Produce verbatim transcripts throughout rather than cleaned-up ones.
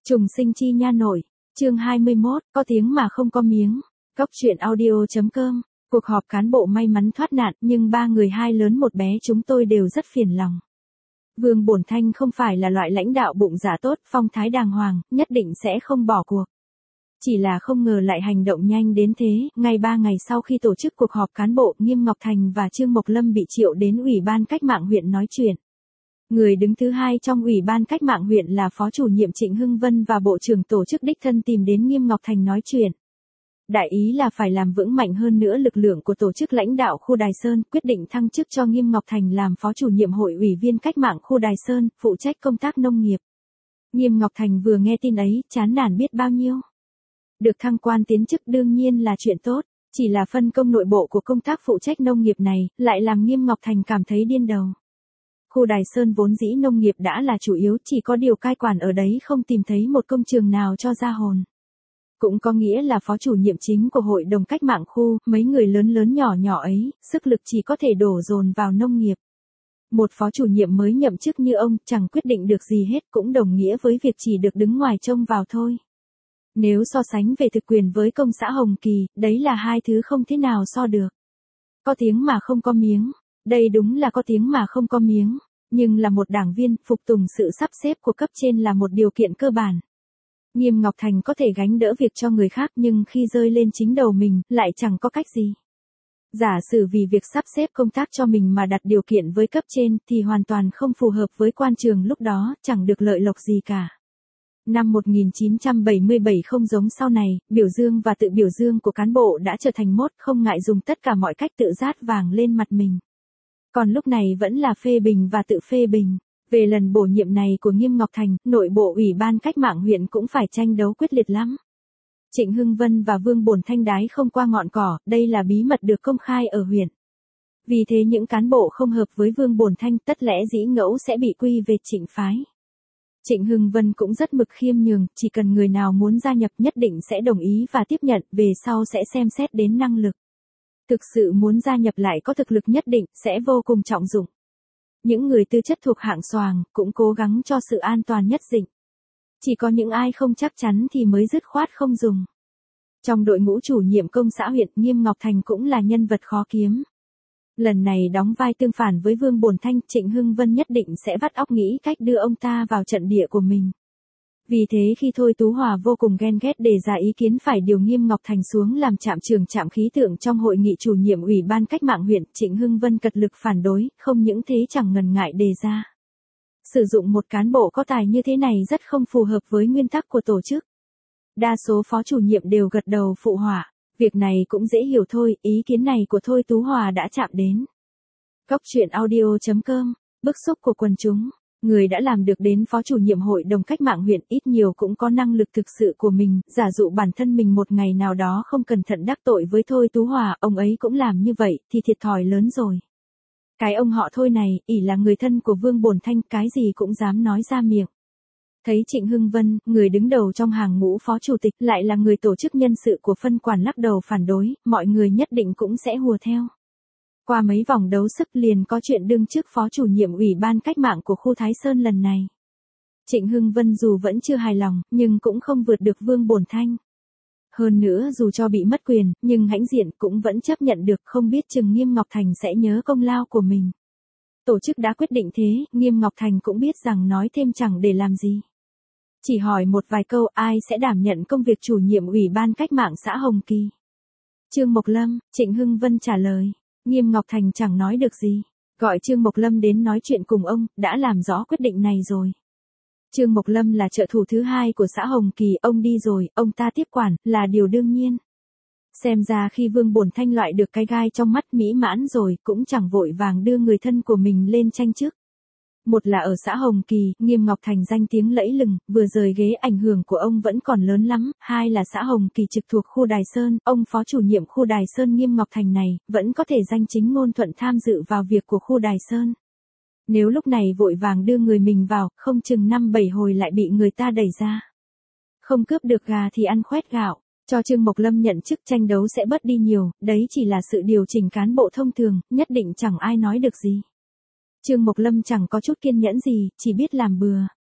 Trùng sinh chi nha nội, chương hai mươi mốt, có tiếng mà không có miếng. Cốc truyện audio.com. Cuộc họp cán bộ may mắn thoát nạn, nhưng ba người hai lớn một bé chúng tôi đều rất phiền lòng. Vương Bổn Thanh không phải là loại lãnh đạo bụng dạ tốt, phong thái đàng hoàng, nhất định sẽ không bỏ cuộc. Chỉ là không ngờ lại hành động nhanh đến thế, ngay ba ngày sau khi tổ chức cuộc họp cán bộ, Nghiêm Ngọc Thành và Trương Mộc Lâm bị triệu đến Ủy ban Cách mạng huyện nói chuyện. Người đứng thứ hai trong Ủy ban Cách mạng huyện là Phó chủ nhiệm Trịnh Hưng Vân và Bộ trưởng tổ chức đích thân tìm đến Nghiêm Ngọc Thành nói chuyện. Đại ý là phải làm vững mạnh hơn nữa lực lượng của tổ chức lãnh đạo khu Đài Sơn, quyết định thăng chức cho Nghiêm Ngọc Thành làm Phó chủ nhiệm Hội ủy viên Cách mạng khu Đài Sơn, phụ trách công tác nông nghiệp. Nghiêm Ngọc Thành vừa nghe tin ấy, chán nản biết bao nhiêu. Được thăng quan tiến chức đương nhiên là chuyện tốt, chỉ là phân công nội bộ của công tác phụ trách nông nghiệp này, lại làm Nghiêm Ngọc Thành cảm thấy điên đầu. Khu Đài Sơn vốn dĩ nông nghiệp đã là chủ yếu, chỉ có điều cai quản ở đấy không tìm thấy một công trường nào cho ra hồn. Cũng có nghĩa là phó chủ nhiệm chính của hội đồng cách mạng khu, mấy người lớn lớn nhỏ nhỏ ấy, sức lực chỉ có thể đổ dồn vào nông nghiệp. Một phó chủ nhiệm mới nhậm chức như ông, chẳng quyết định được gì hết, cũng đồng nghĩa với việc chỉ được đứng ngoài trông vào thôi. Nếu so sánh về thực quyền với công xã Hồng Kỳ, đấy là hai thứ không thế nào so được. Có tiếng mà không có miếng, đây đúng là có tiếng mà không có miếng, nhưng là một đảng viên, phục tùng sự sắp xếp của cấp trên là một điều kiện cơ bản. Nghiêm Ngọc Thành có thể gánh đỡ việc cho người khác nhưng khi rơi lên chính đầu mình, lại chẳng có cách gì. Giả sử vì việc sắp xếp công tác cho mình mà đặt điều kiện với cấp trên thì hoàn toàn không phù hợp với quan trường lúc đó, chẳng được lợi lộc gì cả. Năm một nghìn chín trăm bảy mươi bảy không giống sau này, biểu dương và tự biểu dương của cán bộ đã trở thành mốt, không ngại dùng tất cả mọi cách tự rát vàng lên mặt mình. Còn lúc này vẫn là phê bình và tự phê bình. Về lần bổ nhiệm này của Nghiêm Ngọc Thành, nội bộ Ủy ban Cách mạng huyện cũng phải tranh đấu quyết liệt lắm. Trịnh Hưng Vân và Vương Bổn Thanh đái không qua ngọn cỏ, đây là bí mật được công khai ở huyện. Vì thế những cán bộ không hợp với Vương Bổn Thanh tất lẽ dĩ ngẫu sẽ bị quy về Trịnh phái. Trịnh Hưng Vân cũng rất mực khiêm nhường, chỉ cần người nào muốn gia nhập nhất định sẽ đồng ý và tiếp nhận, về sau sẽ xem xét đến năng lực. Thực sự muốn gia nhập lại có thực lực nhất định, sẽ vô cùng trọng dụng. Những người tư chất thuộc hạng xoàng, cũng cố gắng cho sự an toàn nhất định. Chỉ có những ai không chắc chắn thì mới dứt khoát không dùng. Trong đội ngũ chủ nhiệm công xã huyện, Nghiêm Ngọc Thành cũng là nhân vật khó kiếm. Lần này đóng vai tương phản với Vương Bổn Thanh, Trịnh Hưng Vân nhất định sẽ vắt óc nghĩ cách đưa ông ta vào trận địa của mình. Vì thế khi Thôi Tú Hòa vô cùng ghen ghét đề ra ý kiến phải điều Nghiêm Ngọc Thành xuống làm trạm trưởng trạm khí tượng trong hội nghị chủ nhiệm Ủy ban Cách mạng huyện, Trịnh Hưng Vân cật lực phản đối, không những thế chẳng ngần ngại đề ra. Sử dụng một cán bộ có tài như thế này rất không phù hợp với nguyên tắc của tổ chức. Đa số phó chủ nhiệm đều gật đầu phụ họa. Việc này cũng dễ hiểu thôi, ý kiến này của Thôi Tú Hòa đã chạm đến. Cốc truyện audio.com, bức xúc của quần chúng. Người đã làm được đến phó chủ nhiệm hội đồng cách mạng huyện ít nhiều cũng có năng lực thực sự của mình, giả dụ bản thân mình một ngày nào đó không cẩn thận đắc tội với Thôi Tú Hòa, ông ấy cũng làm như vậy, thì thiệt thòi lớn rồi. Cái ông họ Thôi này, ỷ là người thân của Vương Bổn Thanh, cái gì cũng dám nói ra miệng. Thấy Trịnh Hưng Vân, người đứng đầu trong hàng ngũ phó chủ tịch, lại là người tổ chức nhân sự của phân quản lắc đầu phản đối, mọi người nhất định cũng sẽ hùa theo. Qua mấy vòng đấu sức liền có chuyện đương chức phó chủ nhiệm Ủy ban Cách mạng của khu Thái Sơn lần này. Trịnh Hưng Vân dù vẫn chưa hài lòng, nhưng cũng không vượt được Vương Bổn Thanh. Hơn nữa dù cho bị mất quyền, nhưng hãnh diện cũng vẫn chấp nhận được, không biết chừng Nghiêm Ngọc Thành sẽ nhớ công lao của mình. Tổ chức đã quyết định thế, Nghiêm Ngọc Thành cũng biết rằng nói thêm chẳng để làm gì. Chỉ hỏi một vài câu ai sẽ đảm nhận công việc chủ nhiệm Ủy ban Cách mạng xã Hồng Kỳ. Trương Mộc Lâm, Trịnh Hưng Vân trả lời. Nghiêm Ngọc Thành chẳng nói được gì. Gọi Trương Mộc Lâm đến nói chuyện cùng ông, đã làm rõ quyết định này rồi. Trương Mộc Lâm là trợ thủ thứ hai của xã Hồng Kỳ, ông đi rồi, ông ta tiếp quản, là điều đương nhiên. Xem ra khi Vương Bổn Thanh loại được cái gai trong mắt mỹ mãn rồi, cũng chẳng vội vàng đưa người thân của mình lên tranh chức. Một là ở xã Hồng Kỳ, Nghiêm Ngọc Thành danh tiếng lẫy lừng, vừa rời ghế ảnh hưởng của ông vẫn còn lớn lắm, hai là xã Hồng Kỳ trực thuộc khu Đài Sơn, ông phó chủ nhiệm khu Đài Sơn Nghiêm Ngọc Thành này, vẫn có thể danh chính ngôn thuận tham dự vào việc của khu Đài Sơn. Nếu lúc này vội vàng đưa người mình vào, không chừng năm bảy hồi lại bị người ta đẩy ra. Không cướp được gà thì ăn khoét gạo, cho Trương Mộc Lâm nhận chức tranh đấu sẽ bớt đi nhiều, đấy chỉ là sự điều chỉnh cán bộ thông thường, nhất định chẳng ai nói được gì. Trương Mộc Lâm chẳng có chút kiên nhẫn gì, chỉ biết làm bừa.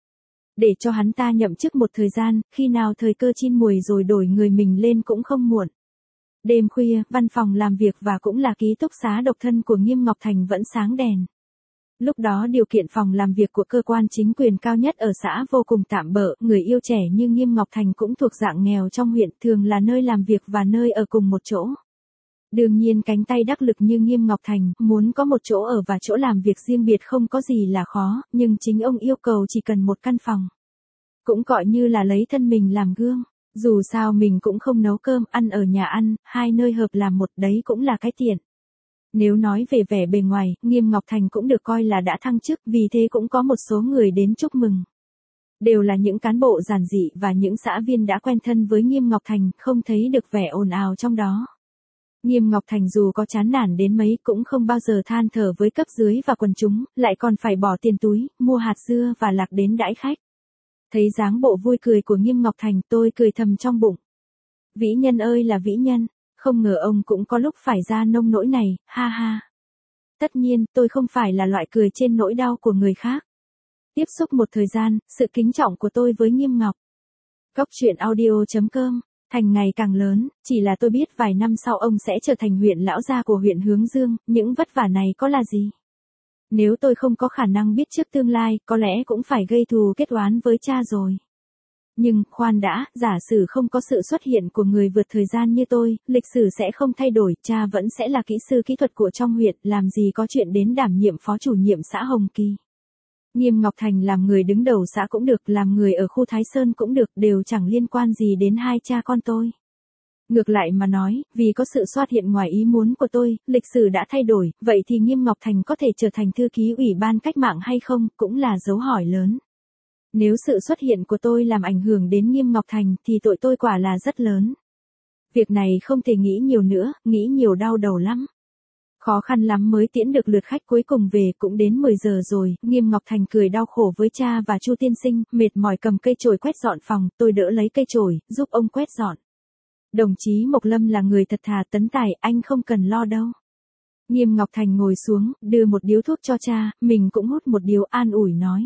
Để cho hắn ta nhậm chức một thời gian, khi nào thời cơ chín muồi rồi đổi người mình lên cũng không muộn. Đêm khuya, văn phòng làm việc và cũng là ký túc xá độc thân của Nghiêm Ngọc Thành vẫn sáng đèn. Lúc đó điều kiện phòng làm việc của cơ quan chính quyền cao nhất ở xã vô cùng tạm bợ, người yêu trẻ như Nghiêm Ngọc Thành cũng thuộc dạng nghèo trong huyện, thường là nơi làm việc và nơi ở cùng một chỗ. Đương nhiên cánh tay đắc lực như Nghiêm Ngọc Thành, muốn có một chỗ ở và chỗ làm việc riêng biệt không có gì là khó, nhưng chính ông yêu cầu chỉ cần một căn phòng. Cũng coi như là lấy thân mình làm gương. Dù sao mình cũng không nấu cơm, ăn ở nhà ăn, hai nơi hợp làm một, đấy cũng là cái tiện. Nếu nói về vẻ bề ngoài, Nghiêm Ngọc Thành cũng được coi là đã thăng chức, vì thế cũng có một số người đến chúc mừng. Đều là những cán bộ giản dị và những xã viên đã quen thân với Nghiêm Ngọc Thành, không thấy được vẻ ồn ào trong đó. Nghiêm Ngọc Thành dù có chán nản đến mấy cũng không bao giờ than thở với cấp dưới và quần chúng, lại còn phải bỏ tiền túi, mua hạt dưa và lạc đến đãi khách. Thấy dáng bộ vui cười của Nghiêm Ngọc Thành, tôi cười thầm trong bụng. Vĩ nhân ơi là vĩ nhân, không ngờ ông cũng có lúc phải ra nông nỗi này, ha ha. Tất nhiên, tôi không phải là loại cười trên nỗi đau của người khác. Tiếp xúc một thời gian, sự kính trọng của tôi với Nghiêm Ngọc. Góc truyện audio chấm com, Thành ngày càng lớn, chỉ là tôi biết vài năm sau ông sẽ trở thành huyện lão gia của huyện Hướng Dương, những vất vả này có là gì? Nếu tôi không có khả năng biết trước tương lai, có lẽ cũng phải gây thù kết oán với cha rồi. Nhưng, khoan đã, giả sử không có sự xuất hiện của người vượt thời gian như tôi, lịch sử sẽ không thay đổi, cha vẫn sẽ là kỹ sư kỹ thuật của trong huyện, làm gì có chuyện đến đảm nhiệm phó chủ nhiệm xã Hồng Kỳ. Nghiêm Ngọc Thành làm người đứng đầu xã cũng được, làm người ở khu Thái Sơn cũng được, đều chẳng liên quan gì đến hai cha con tôi. Ngược lại mà nói, vì có sự xuất hiện ngoài ý muốn của tôi, lịch sử đã thay đổi, vậy thì Nghiêm Ngọc Thành có thể trở thành thư ký ủy ban cách mạng hay không, cũng là dấu hỏi lớn. Nếu sự xuất hiện của tôi làm ảnh hưởng đến Nghiêm Ngọc Thành thì tội tôi quả là rất lớn. Việc này không thể nghĩ nhiều nữa, nghĩ nhiều đau đầu lắm. Khó khăn lắm mới tiễn được lượt khách cuối cùng về, cũng đến mười giờ rồi, Nghiêm Ngọc Thành cười đau khổ với cha và Chu tiên sinh, mệt mỏi cầm cây chổi quét dọn phòng, tôi đỡ lấy cây chổi, giúp ông quét dọn. Đồng chí Mộc Lâm là người thật thà, Tấn Tài, anh không cần lo đâu. Nghiêm Ngọc Thành ngồi xuống, đưa một điếu thuốc cho cha, mình cũng hút một điếu, an ủi nói.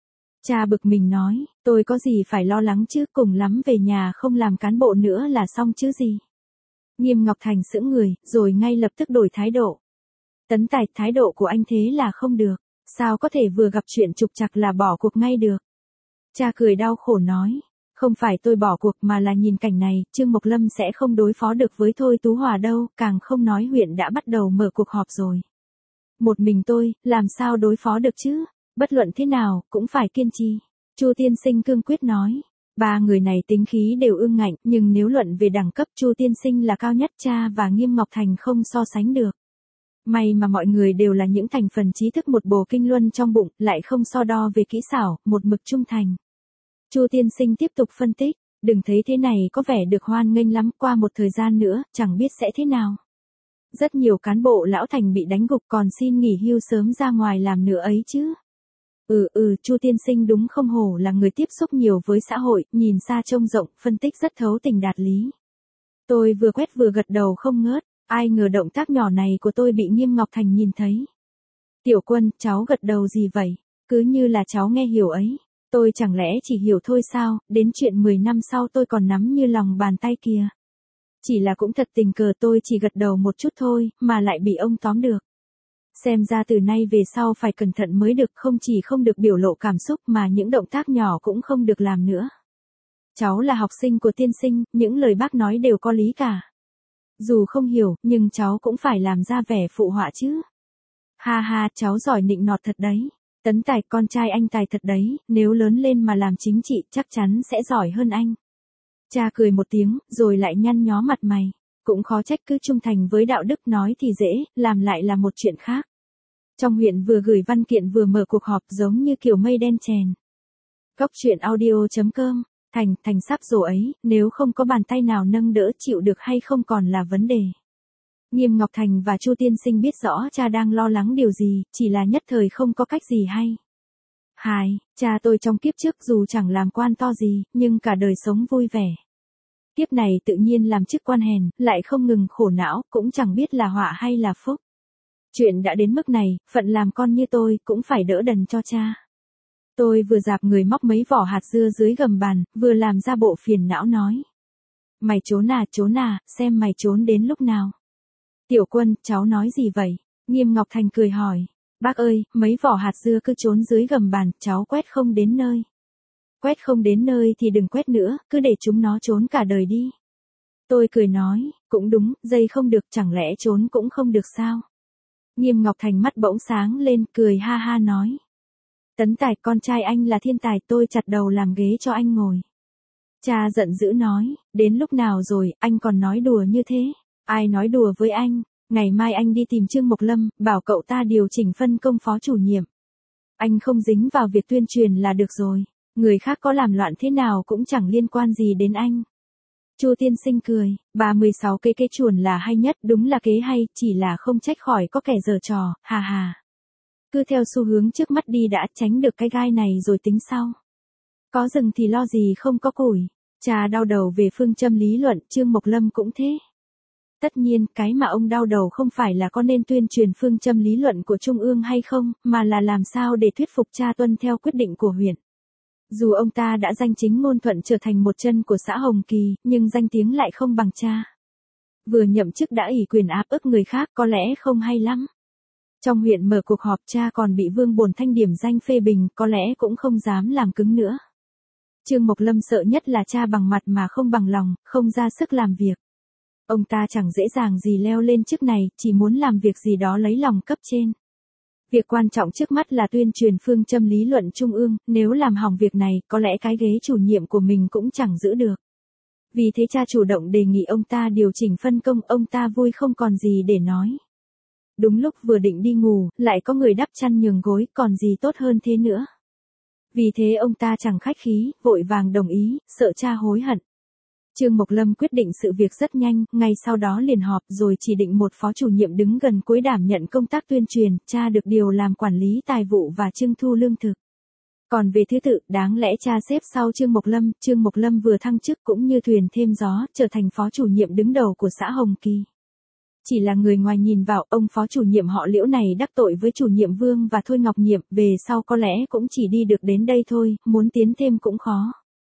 Cha bực mình nói, tôi có gì phải lo lắng chứ, cùng lắm về nhà không làm cán bộ nữa là xong chứ gì. Nghiêm Ngọc Thành sững người, rồi ngay lập tức đổi thái độ. Tấn Tài, thái độ của anh thế là không được, sao có thể vừa gặp chuyện trục trặc là bỏ cuộc ngay được. Cha cười đau khổ nói, không phải tôi bỏ cuộc mà là nhìn cảnh này, Trương Mộc Lâm sẽ không đối phó được với Thôi Tú Hòa đâu, càng không nói huyện đã bắt đầu mở cuộc họp rồi. Một mình tôi, làm sao đối phó được chứ, bất luận thế nào, cũng phải kiên trì. Chu tiên sinh cương quyết nói. Ba người này tính khí đều ương ngạnh, nhưng nếu luận về đẳng cấp Chu tiên sinh là cao nhất, cha và Nghiêm Ngọc Thành không so sánh được. May mà mọi người đều là những thành phần trí thức một bồ kinh luân trong bụng, lại không so đo về kỹ xảo, một mực trung thành. Chu tiên sinh tiếp tục phân tích, đừng thấy thế này có vẻ được hoan nghênh lắm, qua một thời gian nữa, chẳng biết sẽ thế nào. Rất nhiều cán bộ lão thành bị đánh gục còn xin nghỉ hưu sớm ra ngoài làm nữa ấy chứ. Ừ ừ, Chu tiên sinh đúng không hổ là người tiếp xúc nhiều với xã hội, nhìn xa trông rộng, phân tích rất thấu tình đạt lý. Tôi vừa quét vừa gật đầu không ngớt, ai ngờ động tác nhỏ này của tôi bị Nghiêm Ngọc Thành nhìn thấy. Tiểu Quân, cháu gật đầu gì vậy? Cứ như là cháu nghe hiểu ấy. Tôi chẳng lẽ chỉ hiểu thôi sao, đến chuyện mười năm sau tôi còn nắm như lòng bàn tay kìa. Chỉ là cũng thật tình cờ tôi chỉ gật đầu một chút thôi, mà lại bị ông tóm được. Xem ra từ nay về sau phải cẩn thận mới được, không chỉ không được biểu lộ cảm xúc mà những động tác nhỏ cũng không được làm nữa. Cháu là học sinh của tiên sinh, những lời bác nói đều có lý cả. Dù không hiểu, nhưng cháu cũng phải làm ra vẻ phụ họa chứ. Ha ha, cháu giỏi nịnh nọt thật đấy. Tấn Tài, con trai anh tài thật đấy, nếu lớn lên mà làm chính trị chắc chắn sẽ giỏi hơn anh. Cha cười một tiếng, rồi lại nhăn nhó mặt mày. Cũng khó trách, cứ trung thành với đạo đức, nói thì dễ, làm lại là một chuyện khác. Trong huyện vừa gửi văn kiện vừa mở cuộc họp, giống như kiểu mây đen chèn. Góc truyện audio chấm com, Thành, Thành sắp rồi ấy, nếu không có bàn tay nào nâng đỡ chịu được hay không còn là vấn đề. Nghiêm Ngọc Thành và Chu tiên sinh biết rõ cha đang lo lắng điều gì, chỉ là nhất thời không có cách gì hay. Hai, cha tôi trong kiếp trước dù chẳng làm quan to gì, nhưng cả đời sống vui vẻ. Kiếp này tự nhiên làm chức quan hèn, lại không ngừng khổ não, cũng chẳng biết là họa hay là phúc. Chuyện đã đến mức này, phận làm con như tôi, cũng phải đỡ đần cho cha. Tôi vừa dạp người móc mấy vỏ hạt dưa dưới gầm bàn, vừa làm ra bộ phiền não nói. Mày trốn à trốn à, xem mày trốn đến lúc nào. Tiểu Quân, cháu nói gì vậy? Nghiêm Ngọc Thành cười hỏi. Bác ơi, mấy vỏ hạt dưa cứ trốn dưới gầm bàn, cháu quét không đến nơi. Quét không đến nơi thì đừng quét nữa, cứ để chúng nó trốn cả đời đi. Tôi cười nói, cũng đúng, dây không được chẳng lẽ trốn cũng không được sao? Nghiêm Ngọc Thành mắt bỗng sáng lên, cười ha ha nói. Tấn Tài, con trai anh là thiên tài, tôi chặt đầu làm ghế cho anh ngồi. Cha giận dữ nói, đến lúc nào rồi, anh còn nói đùa như thế? Ai nói đùa với anh? Ngày mai anh đi tìm Trương Mộc Lâm, bảo cậu ta điều chỉnh phân công phó chủ nhiệm. Anh không dính vào việc tuyên truyền là được rồi. Người khác có làm loạn thế nào cũng chẳng liên quan gì đến anh. Chu tiên sinh cười, ba mươi sáu cái kế chuồn là hay nhất, đúng là kế hay, chỉ là không trách khỏi có kẻ giở trò, hà hà. Cứ theo xu hướng trước mắt đi đã, tránh được cái gai này rồi tính sau. Có rừng thì lo gì không có củi. Cha đau đầu về phương châm lý luận, Trương Mộc Lâm cũng thế. Tất nhiên, cái mà ông đau đầu không phải là có nên tuyên truyền phương châm lý luận của Trung ương hay không, mà là làm sao để thuyết phục cha tuân theo quyết định của huyện. Dù ông ta đã danh chính ngôn thuận trở thành một chân của xã Hồng Kỳ, nhưng danh tiếng lại không bằng cha. Vừa nhậm chức đã ỷ quyền áp ức người khác có lẽ không hay lắm. Trong huyện mở cuộc họp cha còn bị Vương Bồn Thanh điểm danh phê bình, có lẽ cũng không dám làm cứng nữa. Trương Mộc Lâm sợ nhất là cha bằng mặt mà không bằng lòng, không ra sức làm việc. Ông ta chẳng dễ dàng gì leo lên chức này, chỉ muốn làm việc gì đó lấy lòng cấp trên. Việc quan trọng trước mắt là tuyên truyền phương châm lý luận trung ương, nếu làm hỏng việc này, có lẽ cái ghế chủ nhiệm của mình cũng chẳng giữ được. Vì thế cha chủ động đề nghị ông ta điều chỉnh phân công, ông ta vui không còn gì để nói. Đúng lúc vừa định đi ngủ, lại có người đắp chăn nhường gối, còn gì tốt hơn thế nữa. Vì thế ông ta chẳng khách khí, vội vàng đồng ý, sợ cha hối hận. Trương Mộc Lâm quyết định sự việc rất nhanh, ngay sau đó liền họp rồi chỉ định một phó chủ nhiệm đứng gần cuối đảm nhận công tác tuyên truyền, cha được điều làm quản lý tài vụ và trưng thu lương thực. Còn về thứ tự, đáng lẽ cha xếp sau Trương Mộc Lâm, Trương Mộc Lâm vừa thăng chức cũng như thuyền thêm gió, trở thành phó chủ nhiệm đứng đầu của xã Hồng Kỳ. Chỉ là người ngoài nhìn vào, ông phó chủ nhiệm họ Liễu này đắc tội với chủ nhiệm Vương và Thôi Ngọc Nhiệm, về sau có lẽ cũng chỉ đi được đến đây thôi, muốn tiến thêm cũng khó.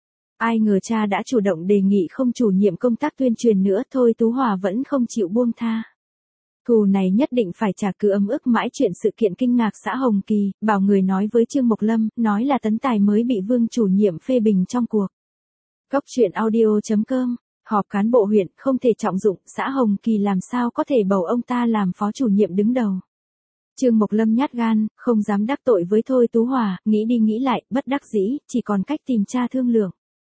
Ai ngờ cha đã chủ động đề nghị không chủ nhiệm công tác tuyên truyền nữa, Thôi Tú Hòa vẫn không chịu buông tha. Thù này nhất định phải trả, cứ ấm ức mãi chuyện sự kiện kinh ngạc xã Hồng Kỳ, bảo người nói với Trương Mộc Lâm, nói là Tấn Tài mới bị Vương chủ nhiệm phê bình trong cuộc. Góc truyện audio chấm com, họp cán bộ huyện, không thể trọng dụng, xã Hồng Kỳ làm sao có thể bầu ông ta làm phó chủ nhiệm đứng đầu. Trương Mộc Lâm nhát gan, không dám đắc tội với Thôi Tú Hòa, nghĩ đi nghĩ lại, bất đắc dĩ, chỉ còn cách tìm cha thương lượng.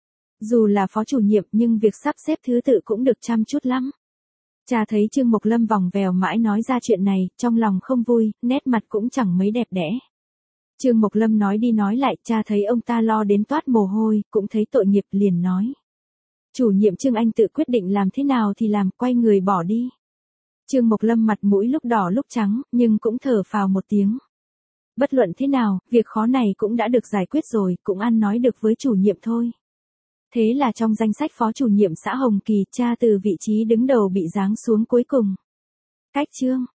Dù là phó chủ nhiệm nhưng việc sắp xếp thứ tự cũng được chăm chút lắm. Cha thấy Trương Mộc Lâm vòng vèo mãi nói ra chuyện này, trong lòng không vui, nét mặt cũng chẳng mấy đẹp đẽ. Trương Mộc Lâm nói đi nói lại, cha thấy ông ta lo đến toát mồ hôi, cũng thấy tội nghiệp, liền nói. Chủ nhiệm Trương anh tự quyết định làm thế nào thì làm, quay người bỏ đi. Trương Mộc Lâm mặt mũi lúc đỏ lúc trắng, nhưng cũng thở phào một tiếng. Bất luận thế nào, việc khó này cũng đã được giải quyết rồi, cũng ăn nói được với chủ nhiệm thôi. Thế là trong danh sách phó chủ nhiệm xã Hồng Kỳ, cha từ vị trí đứng đầu bị giáng xuống cuối cùng. Cách chương